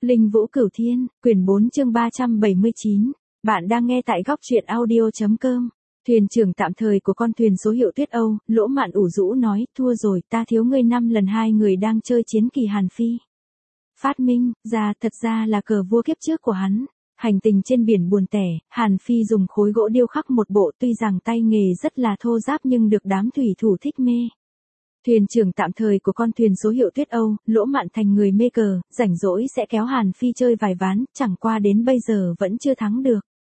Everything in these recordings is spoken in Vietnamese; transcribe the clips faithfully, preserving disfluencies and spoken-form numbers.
Linh Vũ Cửu Thiên, quyển bốn chương ba trăm bảy mươi chín. Bạn đang nghe tại góc truyện audio.com. Thuyền trưởng tạm thời của con thuyền số hiệu Tuyết Âu, Lỗ Mạn ủ rũ nói, thua rồi, ta thiếu ngươi năm lần. Hai người đang chơi chiến kỳ Hàn Phi. Phát minh ra thật ra là cờ vua kiếp trước của hắn. Hành tình trên biển buồn tẻ, Hàn Phi dùng khối gỗ điêu khắc một bộ, tuy rằng tay nghề rất là thô ráp nhưng được đám thủy thủ thích mê. Thuyền trưởng tạm thời của con thuyền số hiệu Tuyết Âu, Lỗ Mạn thành người mê cờ, rảnh rỗi sẽ kéo Hàn Phi chơi vài ván, chẳng qua đến bây giờ vẫn chưa thắng được.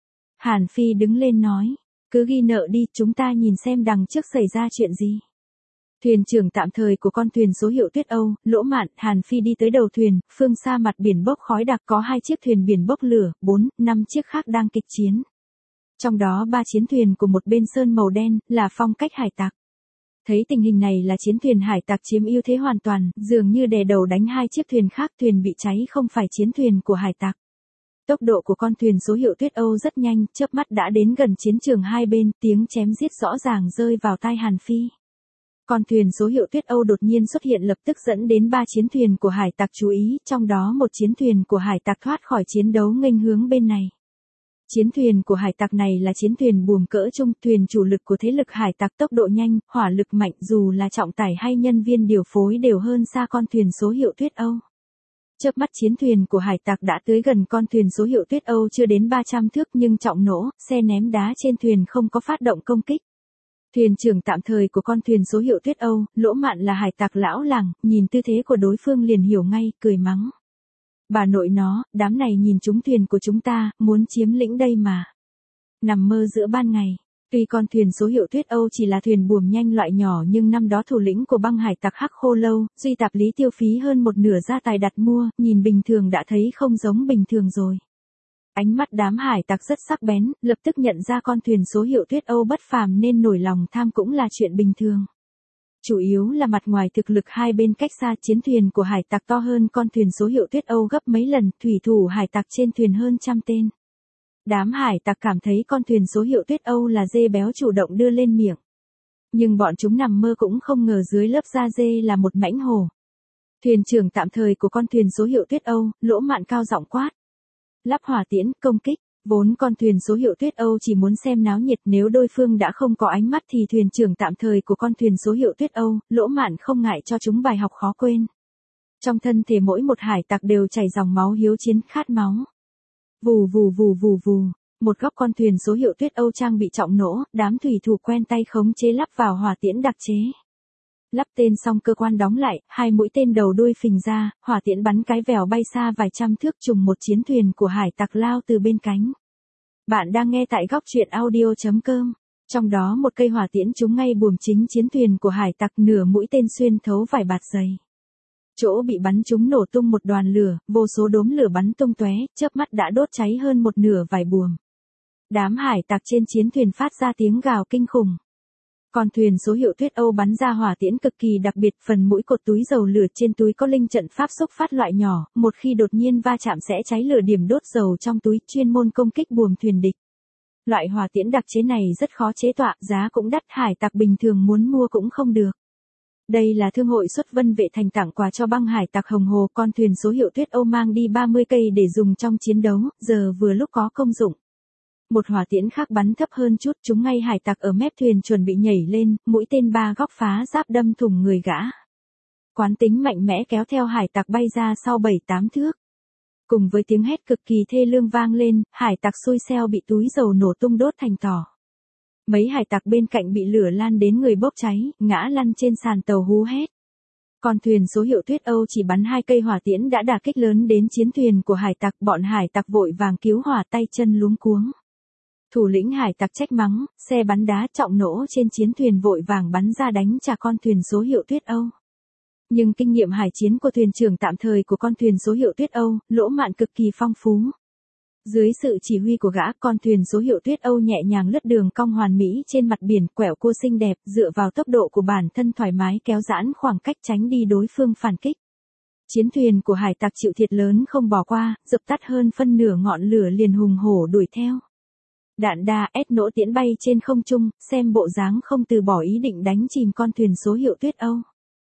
Hàn Phi đứng lên nói, cứ ghi nợ đi, chúng ta nhìn xem đằng trước xảy ra chuyện gì. Thuyền trưởng tạm thời của con thuyền số hiệu Tuyết Âu, Lỗ Mạn, Hàn Phi đi tới đầu thuyền, phương xa mặt biển bốc khói đặc, có hai chiếc thuyền biển bốc lửa, bốn, năm chiếc khác đang kịch chiến. Trong đó ba chiến thuyền của một bên sơn màu đen, là phong cách hải tặc. Thấy tình hình này là chiến thuyền hải tặc chiếm ưu thế hoàn toàn, dường như đè đầu đánh hai chiếc thuyền khác, thuyền bị cháy không phải chiến thuyền của hải tặc. Tốc độ của con thuyền số hiệu Tuyết Âu rất nhanh, chớp mắt đã đến gần chiến trường hai bên, tiếng chém giết rõ ràng rơi vào tai Hàn Phi. Con thuyền số hiệu Tuyết Âu đột nhiên xuất hiện lập tức dẫn đến ba chiến thuyền của hải tặc chú ý, trong đó một chiến thuyền của hải tặc thoát khỏi chiến đấu nghênh hướng bên này. Chiến thuyền của hải tặc này là chiến thuyền buồm cỡ trung, thuyền chủ lực của thế lực hải tặc, tốc độ nhanh, hỏa lực mạnh, dù là trọng tải hay nhân viên điều phối đều hơn xa con thuyền số hiệu Tuyết Âu. Chớp mắt chiến thuyền của hải tặc đã tới gần con thuyền số hiệu Tuyết Âu chưa đến ba trăm thước nhưng trọng nổ, xe ném đá trên thuyền không có phát động công kích. Thuyền trưởng tạm thời của con thuyền số hiệu Tuyết Âu, Lỗ Mạn là hải tặc lão làng, nhìn tư thế của đối phương liền hiểu ngay, cười mắng. Bà nội nó, đám này nhìn chúng thuyền của chúng ta, muốn chiếm lĩnh đây mà. Nằm mơ giữa ban ngày. Tuy con thuyền số hiệu Tuyết Âu chỉ là thuyền buồm nhanh loại nhỏ nhưng năm đó thủ lĩnh của băng hải tặc Hắc Khô Lâu, Duy Tạp Lý tiêu phí hơn một nửa gia tài đặt mua, nhìn bình thường đã thấy không giống bình thường rồi. Ánh mắt đám hải tặc rất sắc bén, lập tức nhận ra con thuyền số hiệu Tuyết Âu bất phàm nên nổi lòng tham cũng là chuyện bình thường. Chủ yếu là mặt ngoài thực lực hai bên cách xa, chiến thuyền của hải tặc to hơn con thuyền số hiệu Tuyết Âu gấp mấy lần, thủy thủ hải tặc trên thuyền hơn trăm tên. Đám hải tặc cảm thấy con thuyền số hiệu Tuyết Âu là dê béo chủ động đưa lên miệng. Nhưng bọn chúng nằm mơ cũng không ngờ dưới lớp da dê là một mãnh hổ. Thuyền trưởng tạm thời của con thuyền số hiệu Tuyết Âu, Lỗ Mạn cao giọng quát. Lắp hỏa tiễn, công kích. Vốn con thuyền số hiệu Tuyết Âu chỉ muốn xem náo nhiệt, nếu đối phương đã không có ánh mắt thì thuyền trưởng tạm thời của con thuyền số hiệu Tuyết Âu, Lỗ Mạn không ngại cho chúng bài học khó quên. Trong thân thể mỗi một hải tặc đều chảy dòng máu hiếu chiến, khát máu. Vù vù vù vù vù, một góc con thuyền số hiệu Tuyết Âu trang bị trọng nổ, đám thủy thủ quen tay khống chế lắp vào hỏa tiễn đặc chế. Lắp tên xong cơ quan đóng lại, hai mũi tên đầu đuôi phình ra, hỏa tiễn bắn cái vèo bay xa vài trăm thước trùng một chiến thuyền của hải tặc lao từ bên cánh. Bạn đang nghe tại góc truyện audio.com. Trong đó một cây hỏa tiễn trúng ngay buồm chính chiến thuyền của hải tặc, nửa mũi tên xuyên thấu vài bạt giày. Chỗ bị bắn trúng nổ tung một đoàn lửa, vô số đốm lửa bắn tung tóe, chớp mắt đã đốt cháy hơn một nửa vài buồm. Đám hải tặc trên chiến thuyền phát ra tiếng gào kinh khủng. Con thuyền số hiệu Tuyết Âu bắn ra hỏa tiễn cực kỳ đặc biệt, phần mũi cột túi dầu lửa trên túi có linh trận pháp xúc phát loại nhỏ, một khi đột nhiên va chạm sẽ cháy lửa điểm đốt dầu trong túi, chuyên môn công kích buồm thuyền địch. Loại hỏa tiễn đặc chế này rất khó chế tọa, giá cũng đắt, hải tặc bình thường muốn mua cũng không được. Đây là thương hội xuất Vân Vệ Thành tặng quà cho băng hải tặc Hồng Hồ, con thuyền số hiệu Tuyết Âu mang đi ba mươi cây để dùng trong chiến đấu, giờ vừa lúc có công dụng. Một hỏa tiễn khác bắn thấp hơn chút, trúng ngay hải tặc ở mép thuyền chuẩn bị nhảy lên, mũi tên ba góc phá giáp đâm thủng người gã. Quán tính mạnh mẽ kéo theo hải tặc bay ra sau bảy tám thước. Cùng với tiếng hét cực kỳ thê lương vang lên, hải tặc xui xeo bị túi dầu nổ tung đốt thành tro. Mấy hải tặc bên cạnh bị lửa lan đến người bốc cháy, ngã lăn trên sàn tàu hú hét. Con thuyền số hiệu Tuyết Âu chỉ bắn hai cây hỏa tiễn đã đả kích lớn đến chiến thuyền của hải tặc, bọn hải tặc vội vàng cứu hỏa, tay chân luống cuống. Thủ lĩnh hải tặc trách mắng, xe bắn đá trọng nổ trên chiến thuyền vội vàng bắn ra đánh trả con thuyền số hiệu Tuyết Âu. Nhưng kinh nghiệm hải chiến của thuyền trưởng tạm thời của con thuyền số hiệu Tuyết Âu, Lỗ Mạn cực kỳ phong phú. Dưới sự chỉ huy của gã, con thuyền số hiệu Tuyết Âu nhẹ nhàng lướt đường cong hoàn mỹ trên mặt biển, quẹo cua xinh đẹp, dựa vào tốc độ của bản thân thoải mái kéo giãn khoảng cách tránh đi đối phương phản kích. Chiến thuyền của hải tặc chịu thiệt lớn không bỏ qua, dập tắt hơn phân nửa ngọn lửa liền hùng hổ đuổi theo. Đạn đa ép nổ tiễn bay trên không trung, xem bộ dáng không từ bỏ ý định đánh chìm con thuyền số hiệu Tuyết Âu.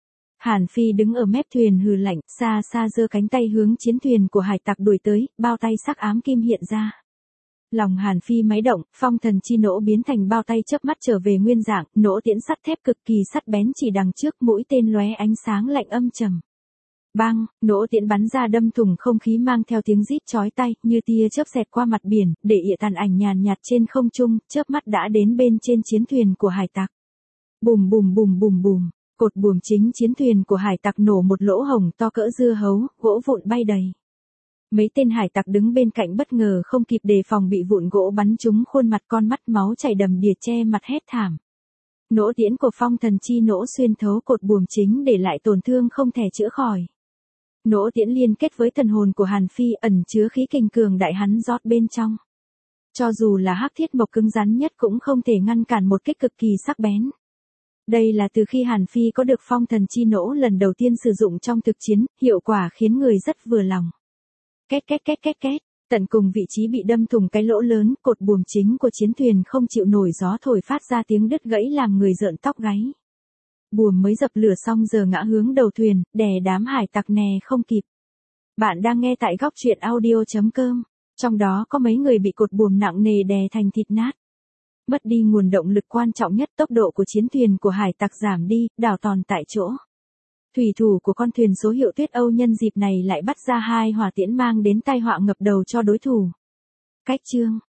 Hàn Phi đứng ở mép thuyền hừ lạnh, xa xa giơ cánh tay hướng chiến thuyền của hải tặc đuổi tới, bao tay sắc ám kim hiện ra. Lòng Hàn Phi máy động, phong thần chi nỗ biến thành bao tay chớp mắt trở về nguyên dạng, nỗ tiễn sắt thép cực kỳ sắc bén chỉ đằng trước, mũi tên lóe ánh sáng lạnh âm trầm. Bang, nỗ tiễn bắn ra đâm thủng không khí mang theo tiếng rít chói tai, như tia chớp xẹt qua mặt biển, để ỉa tàn ảnh nhàn nhạt trên không trung, chớp mắt đã đến bên trên chiến thuyền của hải tặc. Bùm bùm bùm bùm bùm, cột buồm chính chiến thuyền của hải tặc nổ một lỗ hổng to cỡ dưa hấu, gỗ vụn bay đầy. Mấy tên hải tặc đứng bên cạnh bất ngờ không kịp đề phòng bị vụn gỗ bắn trúng khuôn mặt, con mắt máu chảy đầm đìa che mặt hét thảm. Nỗ tiễn của phong thần chi nỗ xuyên thấu cột buồm chính để lại tổn thương không thể chữa khỏi. Nỗ tiễn liên kết với thần hồn của Hàn Phi ẩn chứa khí kình cường đại hắn rót bên trong. Cho dù là hắc thiết mộc cứng rắn nhất cũng không thể ngăn cản một kích cực kỳ sắc bén. Đây là từ khi Hàn Phi có được phong thần chi nỗ lần đầu tiên sử dụng trong thực chiến, hiệu quả khiến người rất vừa lòng. Két két két két két, tận cùng vị trí bị đâm thủng cái lỗ lớn, cột buồm chính của chiến thuyền không chịu nổi gió thổi phát ra tiếng đứt gãy làm người rợn tóc gáy. Buồm mới dập lửa xong giờ ngã hướng đầu thuyền, đè đám hải tặc nè không kịp. Bạn đang nghe tại góc truyện audio chấm com, trong đó có mấy người bị cột buồm nặng nề đè thành thịt nát. Mất đi nguồn động lực quan trọng nhất, tốc độ của chiến thuyền của hải tặc giảm đi, đảo tòn tại chỗ. Thủy thủ của con thuyền số hiệu Tuyết Âu nhân dịp này lại bắt ra hai hỏa tiễn mang đến tai họa ngập đầu cho đối thủ. Cách chương